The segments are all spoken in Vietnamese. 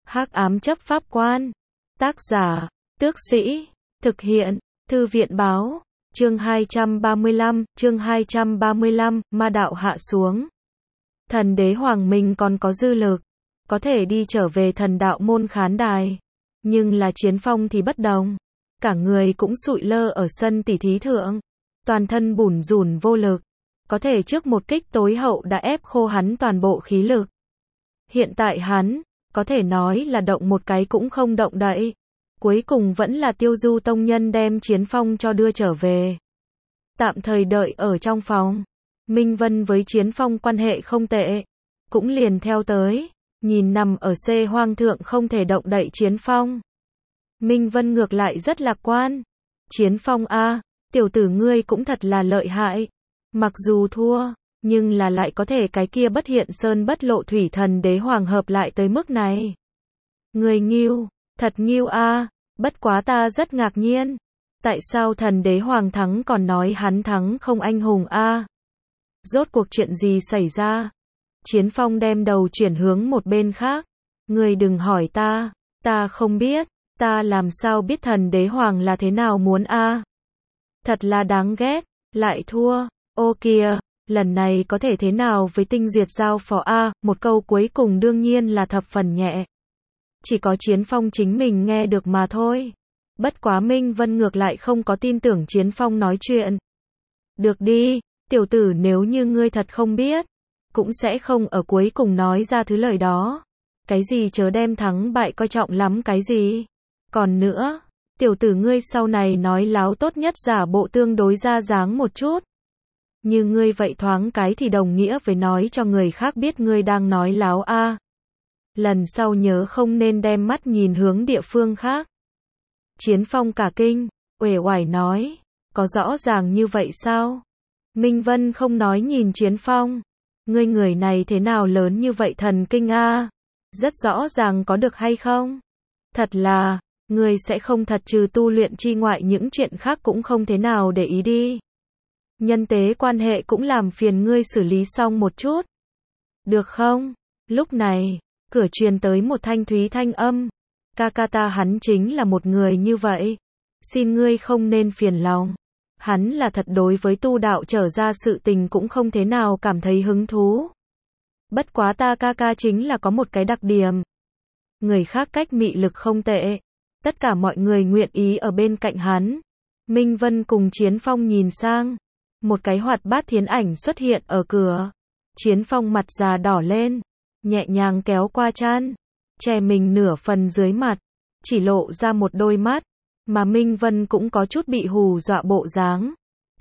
Hắc ám chấp pháp quan. Tác giả, Tước Sĩ. Thực hiện, Thư viện báo. Chương 235, ma đạo hạ xuống. Thần đế Hoàng Minh còn có dư lực, có thể đi trở về thần đạo môn khán đài. Nhưng là Chiến Phong thì bất đồng. Cả người cũng sụi lơ ở sân tỉ thí thượng. Toàn thân bủn rủn vô lực. Có thể trước một kích tối hậu đã ép khô hắn toàn bộ khí lực. Hiện tại hắn, có thể nói là động một cái cũng không động đậy. Cuối cùng vẫn là Tiêu Du tông nhân đem Chiến Phong cho đưa trở về. Tạm thời đợi ở trong phòng. Minh Vân với Chiến Phong quan hệ không tệ. Cũng liền theo tới. Nhìn nằm ở xê hoang thượng không thể động đậy Chiến Phong. Minh Vân ngược lại rất lạc quan. Chiến Phong a, tiểu tử ngươi cũng thật là lợi hại. Mặc dù thua, nhưng là lại có thể cái kia bất hiện sơn bất lộ thủy thần đế hoàng hợp lại tới mức này. Người nghiêu, thật nghiêu a, bất quá ta rất ngạc nhiên. Tại sao thần đế hoàng thắng còn nói hắn thắng không anh hùng a? Rốt cuộc chuyện gì xảy ra? Chiến Phong đem đầu chuyển hướng một bên khác. Người đừng hỏi ta không biết, ta làm sao biết thần đế hoàng là thế nào muốn a? Thật là đáng ghét, lại thua, ô kìa, lần này có thể thế nào với tinh duyệt giao phó a? Một câu cuối cùng đương nhiên là thập phần nhẹ. Chỉ có Chiến Phong chính mình nghe được mà thôi. Bất quá Minh Vân ngược lại không có tin tưởng Chiến Phong nói chuyện. Được đi, tiểu tử, nếu như ngươi thật không biết, cũng sẽ không ở cuối cùng nói ra thứ lời đó. Cái gì chớ đem thắng bại coi trọng lắm cái gì. Còn nữa, tiểu tử ngươi sau này nói láo tốt nhất giả bộ tương đối ra dáng một chút. Như ngươi vậy thoáng cái thì đồng nghĩa với nói cho người khác biết ngươi đang nói láo a. Lần sau nhớ không nên đem mắt nhìn hướng địa phương khác. Chiến Phong cả kinh, uể oải nói, có rõ ràng như vậy sao? Minh Vân không nói nhìn Chiến Phong, ngươi người này thế nào lớn như vậy thần kinh a? Rất rõ ràng có được hay không? Thật là, ngươi sẽ không thật trừ tu luyện chi ngoại những chuyện khác cũng không thế nào để ý đi. Nhân tế quan hệ cũng làm phiền ngươi xử lý xong một chút. Được không? Lúc này, cửa truyền tới một thanh thúy thanh âm. Ca ta hắn chính là một người như vậy. Xin ngươi không nên phiền lòng. Hắn là thật đối với tu đạo trở ra sự tình cũng không thế nào cảm thấy hứng thú. Bất quá ta ca chính là có một cái đặc điểm. Người khác cách mị lực không tệ. Tất cả mọi người nguyện ý ở bên cạnh hắn. Minh Vân cùng Chiến Phong nhìn sang. Một cái hoạt bát thiến ảnh xuất hiện ở cửa. Chiến Phong mặt già đỏ lên. Nhẹ nhàng kéo qua trán. Che mình nửa phần dưới mặt. Chỉ lộ ra một đôi mắt. Mà Minh Vân cũng có chút bị hù dọa bộ dáng.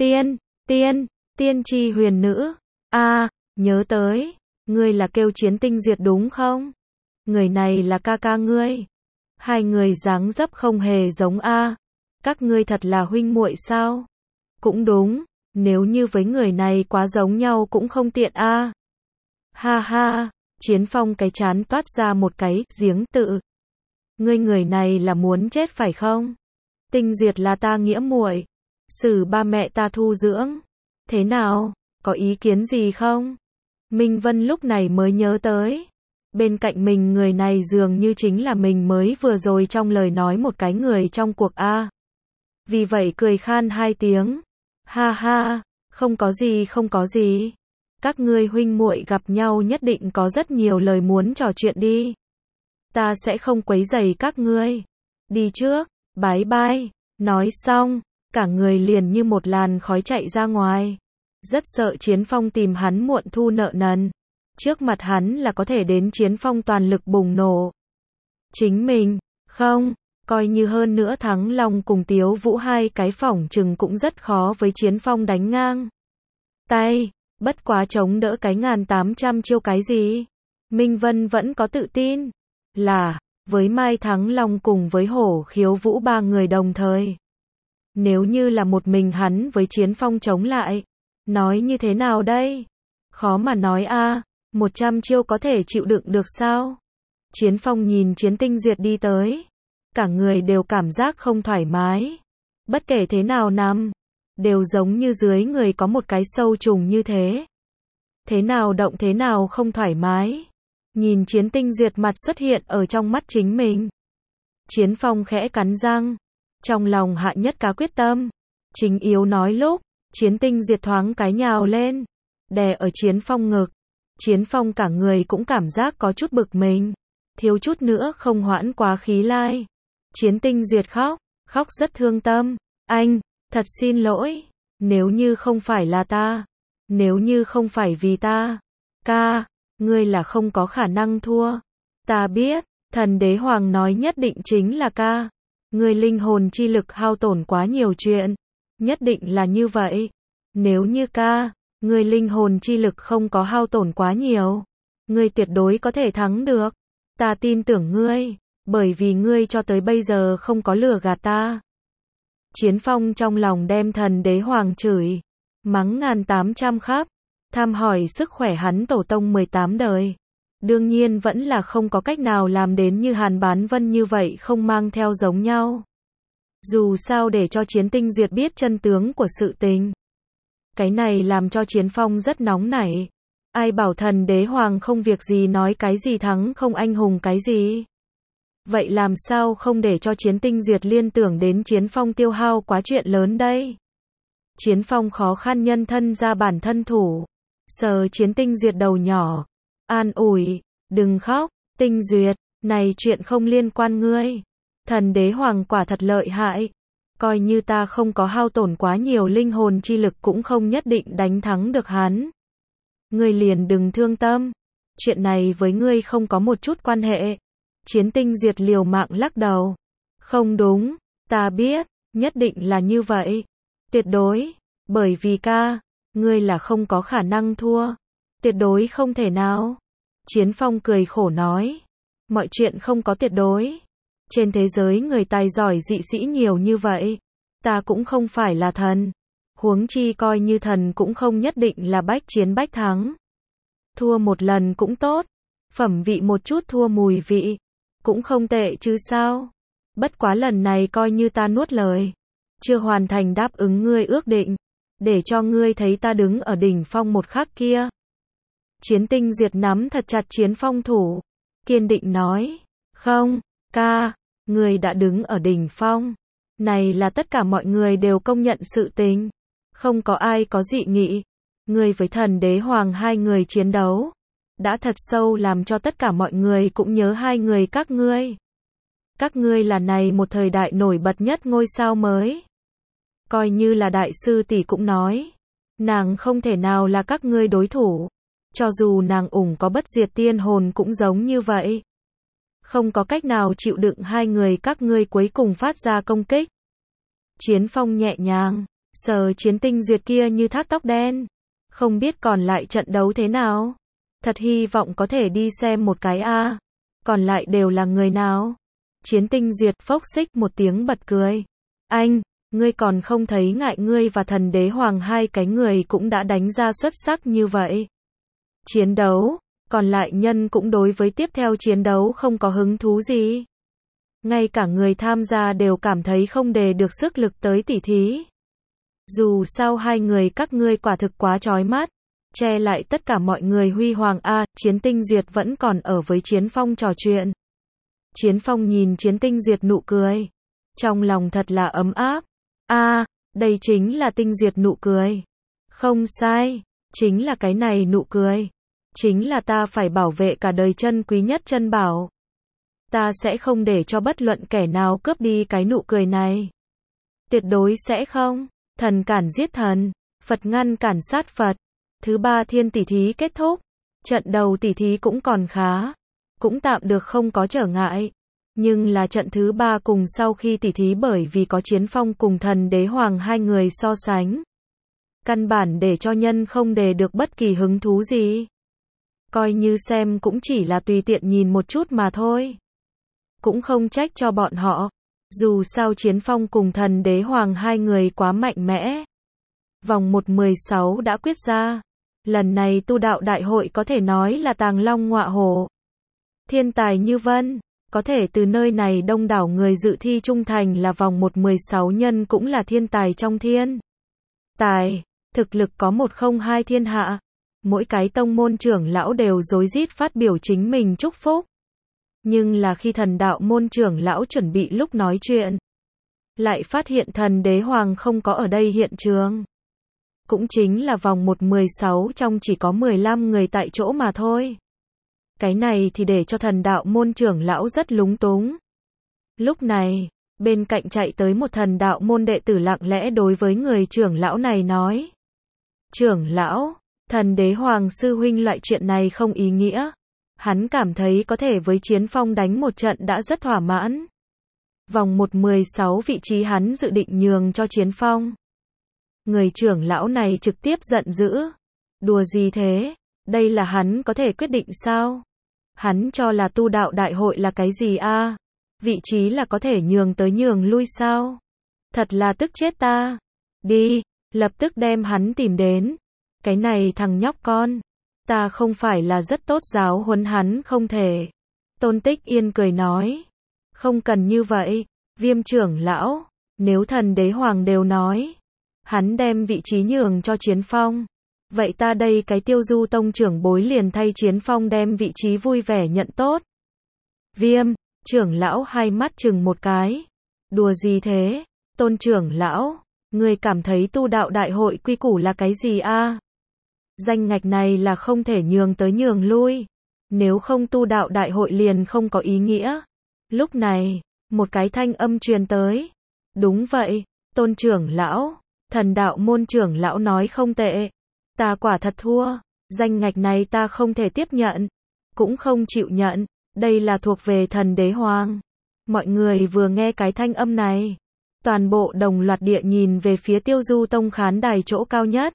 Tiên tri huyền nữ. A, nhớ tới. Ngươi là kêu Chiến Tinh Duyệt đúng không? Người này là ca ngươi. Hai người dáng dấp không hề giống a. Các ngươi thật là huynh muội sao? Cũng đúng, nếu như với người này quá giống nhau cũng không tiện a. Ha ha, Chiến Phong cái trán toát ra một cái giếng tự. Ngươi người này là muốn chết phải không? Tinh Duyệt là ta nghĩa muội, xử ba mẹ ta thu dưỡng. Thế nào, có ý kiến gì không? Minh Vân lúc này mới nhớ tới. Bên cạnh mình người này dường như chính là mình mới vừa rồi trong lời nói một cái người trong cuộc a. Vì vậy cười khan hai tiếng. Ha ha, không có gì. Các ngươi huynh muội gặp nhau nhất định có rất nhiều lời muốn trò chuyện đi. Ta sẽ không quấy rầy các ngươi. Đi trước, bái bai. Nói xong, cả người liền như một làn khói chạy ra ngoài. Rất sợ Chiến Phong tìm hắn muộn thu nợ nần. Trước mặt hắn là có thể đến Chiến Phong toàn lực bùng nổ. Chính mình, không, coi như hơn nữa Thắng Long cùng Tiếu Vũ hai cái phỏng chừng cũng rất khó với Chiến Phong đánh ngang tay, bất quá chống đỡ cái 1800 chiêu cái gì. Minh Vân vẫn có tự tin, là, với Mai Thắng Long cùng với Hổ Khiếu Vũ ba người đồng thời. Nếu như là một mình hắn với Chiến Phong chống lại, nói như thế nào đây? Khó mà nói a. 100 chiêu có thể chịu đựng được sao? Chiến Phong nhìn Chiến Tinh Duyệt đi tới. Cả người đều cảm giác không thoải mái. Bất kể thế nào nằm, đều giống như dưới người có một cái sâu trùng như thế. Thế nào động thế nào không thoải mái. nhìn Chiến Tinh Duyệt mặt xuất hiện ở trong mắt chính mình. Chiến Phong khẽ cắn răng, trong lòng hạ nhất cá quyết tâm. Chính yếu nói lúc, Chiến Tinh Duyệt thoáng cái nhào lên, đè ở Chiến Phong ngực. Chiến Phong cả người cũng cảm giác có chút bực mình, thiếu chút nữa không hoãn quá khí lai. Chiến Tinh Duyệt khóc, khóc rất thương tâm. Anh, thật xin lỗi, nếu như không phải là ta, nếu như không phải vì ta, ca, ngươi là không có khả năng thua. Ta biết, thần đế hoàng nói nhất định chính là ca. Ngươi linh hồn chi lực hao tổn quá nhiều chuyện, nhất định là như vậy. Nếu như ca, ngươi linh hồn chi lực không có hao tổn quá nhiều, ngươi tuyệt đối có thể thắng được. Ta tin tưởng ngươi, bởi vì ngươi cho tới bây giờ không có lừa gạt ta. Chiến Phong trong lòng đem thần đế hoàng chửi, mắng 1800 khắp, tham hỏi sức khỏe hắn tổ tông 18 đời. Đương nhiên vẫn là không có cách nào làm đến như Hàn Bán Vân như vậy không mang theo giống nhau. Dù sao để cho Chiến Tinh Duyệt biết chân tướng của sự tình. Cái này làm cho Chiến Phong rất nóng nảy. Ai bảo thần đế hoàng không việc gì nói cái gì thắng không anh hùng cái gì. Vậy làm sao không để cho Chiến Tinh Duyệt liên tưởng đến Chiến Phong tiêu hao quá chuyện lớn đây. Chiến Phong khó khăn nhân thân ra bản thân thủ, sờ Chiến Tinh Duyệt đầu nhỏ, an ủi, đừng khóc, Tinh Duyệt, này chuyện không liên quan ngươi. Thần đế hoàng quả thật lợi hại, coi như ta không có hao tổn quá nhiều linh hồn chi lực cũng không nhất định đánh thắng được hắn. Ngươi liền đừng thương tâm, chuyện này với ngươi không có một chút quan hệ. Chiến Tinh Duyệt liều mạng lắc đầu. Không đúng, ta biết, nhất định là như vậy. Tuyệt đối, bởi vì ca, ngươi là không có khả năng thua. Tuyệt đối không thể nào. Chiến Phong cười khổ nói. Mọi chuyện không có tuyệt đối. Trên thế giới người tài giỏi dị sĩ nhiều như vậy. Ta cũng không phải là thần. Huống chi coi như thần cũng không nhất định là bách chiến bách thắng. Thua một lần cũng tốt. Phẩm vị một chút thua mùi vị. Cũng không tệ chứ sao. Bất quá lần này coi như ta nuốt lời. Chưa hoàn thành đáp ứng ngươi ước định. Để cho ngươi thấy ta đứng ở đỉnh phong một khắc kia. Chiến Tinh Duyệt nắm thật chặt Chiến Phong thủ. Kiên định nói. Không, ca, ngươi đã đứng ở đỉnh phong. Này là tất cả mọi người đều công nhận sự tình. Không có ai có dị nghị. Ngươi với thần đế hoàng hai người chiến đấu. Đã thật sâu làm cho tất cả mọi người cũng nhớ hai người các ngươi. Các ngươi là này một thời đại nổi bật nhất ngôi sao mới. Coi như là đại sư tỷ cũng nói. Nàng không thể nào là các ngươi đối thủ. Cho dù nàng ủng có bất diệt tiên hồn cũng giống như vậy. Không có cách nào chịu đựng hai người các ngươi cuối cùng phát ra công kích. Chiến Phong nhẹ nhàng, sờ Chiến Tinh Duyệt kia như thác tóc đen. Không biết còn lại trận đấu thế nào. Thật hy vọng có thể đi xem một cái a. Còn lại đều là người nào? Chiến Tinh Duyệt phốc xích một tiếng bật cười. Anh, ngươi còn không thấy ngại ngươi và thần đế hoàng hai cái người cũng đã đánh ra xuất sắc như vậy. Chiến đấu, còn lại nhân cũng đối với tiếp theo chiến đấu không có hứng thú gì. Ngay cả người tham gia đều cảm thấy không đề được sức lực tới tỉ thí. Dù sao hai người các ngươi quả thực quá chói mắt. Che lại tất cả mọi người huy hoàng a. Chiến Tinh Duyệt vẫn còn ở với Chiến Phong trò chuyện. Chiến Phong nhìn Chiến Tinh Duyệt nụ cười. Trong lòng thật là ấm áp. A, đây chính là Tinh Duyệt nụ cười. Không sai, chính là cái này nụ cười. Chính là ta phải bảo vệ cả đời chân quý nhất chân bảo. Ta sẽ không để cho bất luận kẻ nào cướp đi cái nụ cười này. Tuyệt đối sẽ không. Thần cản giết thần, Phật ngăn cản sát Phật. Thứ ba thiên tỷ thí kết thúc. Trận đầu tỷ thí cũng còn khá. Cũng tạm được không có trở ngại. Nhưng là trận thứ ba cùng sau khi tỷ thí bởi vì có Chiến Phong cùng thần đế hoàng hai người so sánh. Căn bản để cho nhân không đề được bất kỳ hứng thú gì. Coi như xem cũng chỉ là tùy tiện nhìn một chút mà thôi. Cũng không trách cho bọn họ. Dù sao Chiến Phong cùng thần đế hoàng hai người quá mạnh mẽ. Vòng 1/16 đã quyết ra. Lần này tu đạo đại hội có thể nói là tàng long ngọa hổ. Thiên tài như vân, có thể từ nơi này đông đảo người dự thi trung thành là vòng 1/16 nhân cũng là thiên tài trong thiên. Tài, thực lực có 102 thiên hạ. mỗi cái tông môn trưởng lão đều rối rít phát biểu chính mình chúc phúc. Nhưng là khi thần đạo môn trưởng lão chuẩn bị lúc nói chuyện, lại phát hiện thần đế hoàng không có ở đây hiện trường. Cũng chính là vòng 1/16 trong chỉ có 15 người tại chỗ mà thôi. Cái này thì để cho thần đạo môn trưởng lão rất lúng túng. Lúc này, bên cạnh chạy tới một thần đạo môn đệ tử lặng lẽ đối với người trưởng lão này nói. Trưởng lão, thần đế hoàng sư huynh loại chuyện này không ý nghĩa. Hắn cảm thấy có thể với Chiến Phong đánh một trận đã rất thỏa mãn. Vòng 1/16 vị trí hắn dự định nhường cho Chiến Phong. Người trưởng lão này trực tiếp giận dữ. Đùa gì thế? Đây là hắn có thể quyết định sao? Hắn cho là tu đạo đại hội là cái gì a? Vị trí là có thể nhường tới nhường lui sao? Thật là tức chết ta. Đi, lập tức đem hắn tìm đến. Cái này thằng nhóc con. Ta không phải là rất tốt giáo huấn hắn không thể. Tôn Tích Yên cười nói. Không cần như vậy, Viêm trưởng lão. Nếu thần đế hoàng đều nói. Hắn đem vị trí nhường cho Chiến Phong. Vậy ta đây cái Tiêu Du tông trưởng bối liền thay Chiến Phong đem vị trí vui vẻ nhận tốt. Viêm, trưởng lão hai mắt chừng một cái. Đùa gì thế? Tôn trưởng lão, người cảm thấy tu đạo đại hội quy củ là cái gì a? Danh ngạch này là không thể nhường tới nhường lui. Nếu không tu đạo đại hội liền không có ý nghĩa. Lúc này, một cái thanh âm truyền tới. Đúng vậy, Tôn trưởng lão, thần đạo môn trưởng lão nói không tệ. Ta quả thật thua, danh ngạch này ta không thể tiếp nhận, cũng không chịu nhận, đây là thuộc về thần đế hoàng. Mọi người vừa nghe cái thanh âm này, toàn bộ đồng loạt địa nhìn về phía Tiêu Du tông khán đài chỗ cao nhất.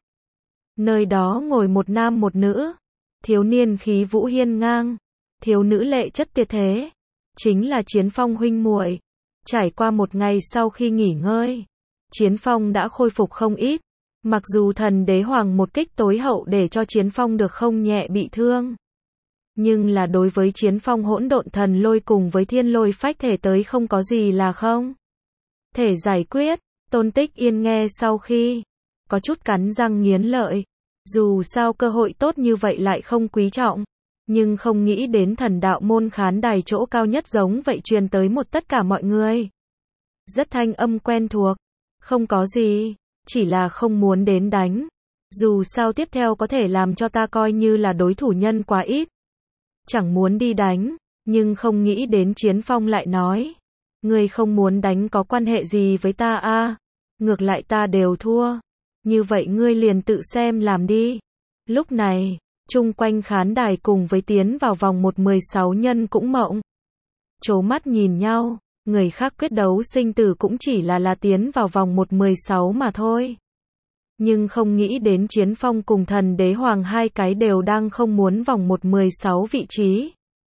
Nơi đó ngồi một nam một nữ, thiếu niên khí vũ hiên ngang, thiếu nữ lệ chất tuyệt thế, chính là Chiến Phong huynh muội. Trải qua một ngày sau khi nghỉ ngơi, Chiến Phong đã khôi phục không ít. Mặc dù thần đế hoàng một kích tối hậu để cho Chiến Phong được không nhẹ bị thương, nhưng là đối với Chiến Phong hỗn độn thần lôi cùng với thiên lôi phách thể tới không có gì là không thể giải quyết. Tôn Tích Yên nghe sau khi có chút cắn răng nghiến lợi. Dù sao cơ hội tốt như vậy lại không quý trọng, nhưng không nghĩ đến thần đạo môn khán đài chỗ cao nhất giống vậy truyền tới một tất cả mọi người. Rất thanh âm quen thuộc. Không có gì. Chỉ là không muốn đến đánh. Dù sao tiếp theo có thể làm cho ta coi như là đối thủ nhân quá ít. Chẳng muốn đi đánh, nhưng không nghĩ đến Chiến Phong lại nói. Ngươi không muốn đánh có quan hệ gì với ta a? Ngược lại ta đều thua. Như vậy ngươi liền tự xem làm đi. Lúc này, chung quanh khán đài cùng với tiến vào vòng 1/16 nhân cũng mộng. Trố mắt nhìn nhau. Người khác quyết đấu sinh tử cũng chỉ là tiến vào vòng 1/16 mà thôi. Nhưng không nghĩ đến Chiến Phong cùng thần đế hoàng hai cái đều đang không muốn vòng 1/16 vị trí.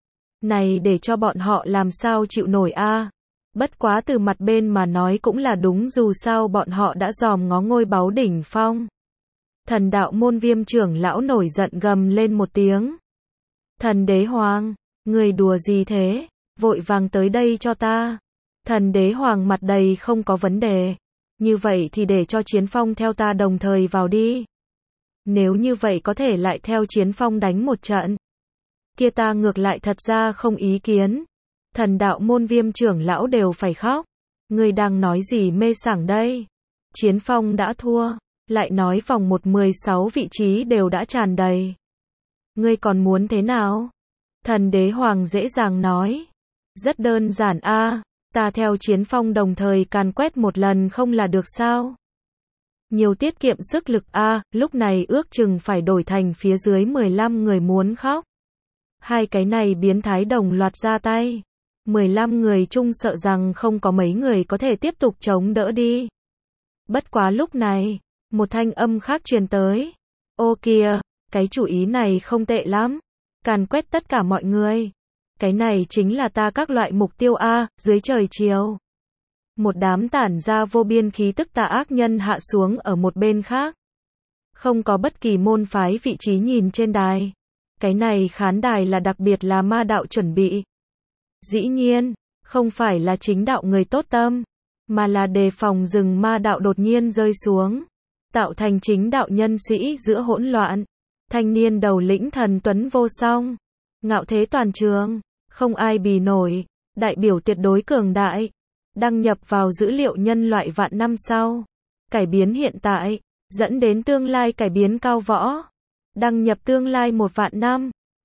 Này để cho bọn họ làm sao chịu nổi a? Bất quá từ mặt bên mà nói cũng là đúng, dù sao bọn họ đã dòm ngó ngôi báu đỉnh phong. Thần đạo môn Viêm trưởng lão nổi giận gầm lên một tiếng. Thần đế hoàng, người đùa gì thế? Vội vàng tới đây cho ta. Thần đế hoàng mặt đầy không có vấn đề. Như vậy thì để cho Chiến Phong theo ta đồng thời vào đi. Nếu như vậy có thể lại theo Chiến Phong đánh một trận. Kia ta ngược lại thật ra không ý kiến. Thần đạo môn Viêm trưởng lão đều phải khóc. Người đang nói gì mê sảng đây? Chiến Phong đã thua. Lại nói vòng 1/16 vị trí đều đã tràn đầy. Ngươi còn muốn thế nào? Thần đế hoàng dễ dàng nói. Rất đơn giản a. Ta theo Chiến Phong đồng thời càn quét một lần không là được sao? Nhiều tiết kiệm sức lực a. Lúc này ước chừng phải đổi thành phía dưới 15 người muốn khóc. Hai cái này biến thái đồng loạt ra tay. 15 người chung sợ rằng không có mấy người có thể tiếp tục chống đỡ đi. Bất quá lúc này, một thanh âm khác truyền tới. Ô kìa, cái chủ ý này không tệ lắm. Càn quét tất cả mọi người. Cái này chính là ta các loại mục tiêu a. Dưới trời chiều, một đám tản ra vô biên khí tức tà ác nhân hạ xuống ở một bên khác. Không có bất kỳ môn phái vị trí nhìn trên đài. Cái này khán đài là đặc biệt là ma đạo chuẩn bị. Dĩ nhiên, không phải là chính đạo người tốt tâm, mà là đề phòng rừng ma đạo đột nhiên rơi xuống, tạo thành chính đạo nhân sĩ giữa hỗn loạn. Thanh niên đầu lĩnh thần tuấn vô song, ngạo thế toàn trường, không ai bì nổi, đại biểu tuyệt đối cường đại, đăng nhập vào dữ liệu nhân loại vạn năm sau, cải biến hiện tại, dẫn đến tương lai cải biến cao võ, đăng nhập tương lai 1 vạn năm.